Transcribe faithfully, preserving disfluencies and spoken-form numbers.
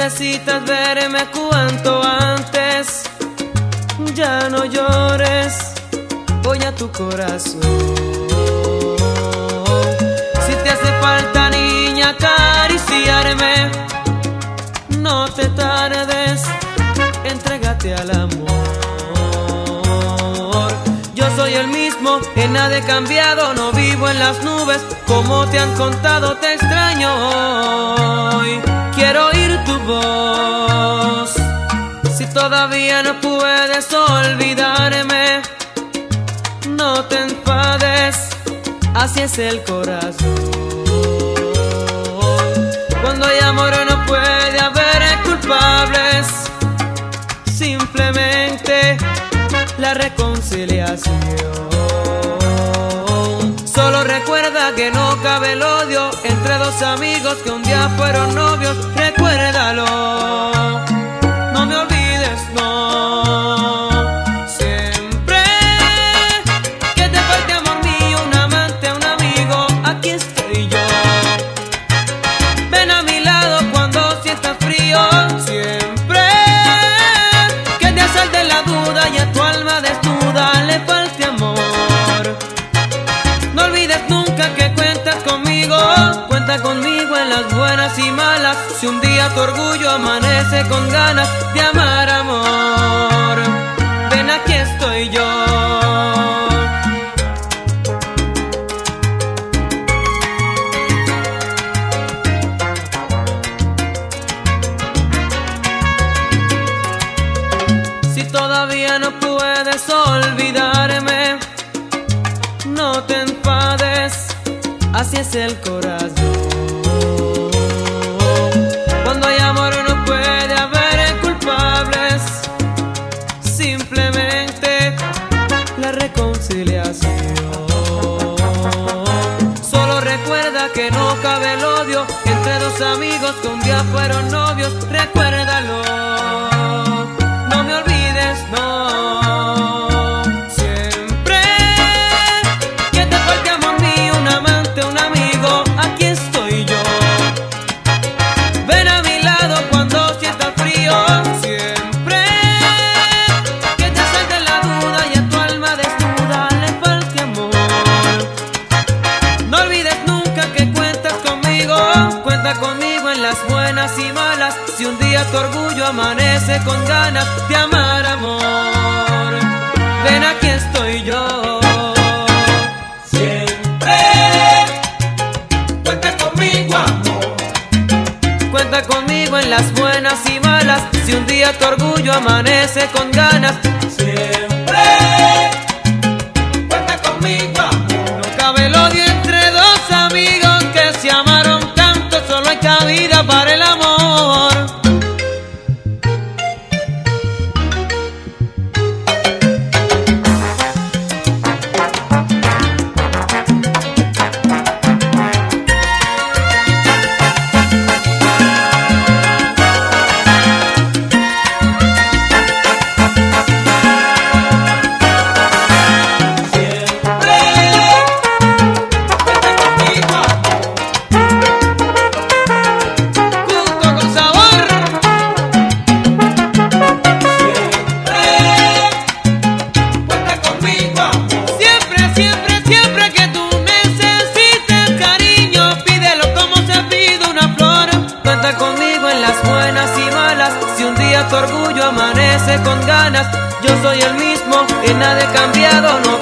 necesitas verme cuanto antes. Ya no llores, voy a tu corazón. Si te hace falta, niña, acariciarme, no te tardes, entrégate al amor. Yo soy el mismo, en nada he cambiado, no vivo en las nubes. Como te han contado, te extraño hoy. Quiero oír tu voz. Si todavía no puedes olvidarme, no te enfades, así es el corazón. Cuando hay amor no puede haber culpables, simplemente la reconciliación. Solo recuerda que no cabe el odio entre dos amigos que un día fueron novios. Recuérdalo, no me olvides, no. Siempre que te falte amor mío, un amante, un amigo, aquí estoy yo. Ven a mi lado cuando sientas frío. Siempre que te asalte la duda y a tu alma desnuda le falte amor. No olvides nunca que cuentas conmigo. Cuenta conmigo en las buenas y malas. Si un día tu orgullo amanece con ganas de amar, amor, ven, aquí estoy yo. Si todavía no puedes olvidarme, no te enfades, así es el corazón. Cuando hay amor no puede haber culpables, simplemente la reconciliación. Solo recuerda que no cabe el odio entre dos amigos que un día fueron novios. Recuérdalo, no me olvides, no. Siempre que te falte amor mío, un amante, un amigo, aquí estoy yo. Ven a mi lado cuando sientas frío. Siempre que te asalte la duda y a tu alma desnuda le falte amor. No olvides nunca que cuentas conmigo. Cuenta conmigo en las buenas y malas. Si un día tu orgullo amanece con ganas de amar, amor, ven, aquí estoy yo. Siempre cuenta conmigo, amor. Cuenta conmigo en las buenas y malas. Si un día tu orgullo amanece con ganas, Siempre cuenta conmigo, amor. no cabe el odio entre dos amigos que se amaron tanto. Solo hay cabida para el amor. Tu orgullo amanece con ganas. Yo soy el mismo, en nada he cambiado, no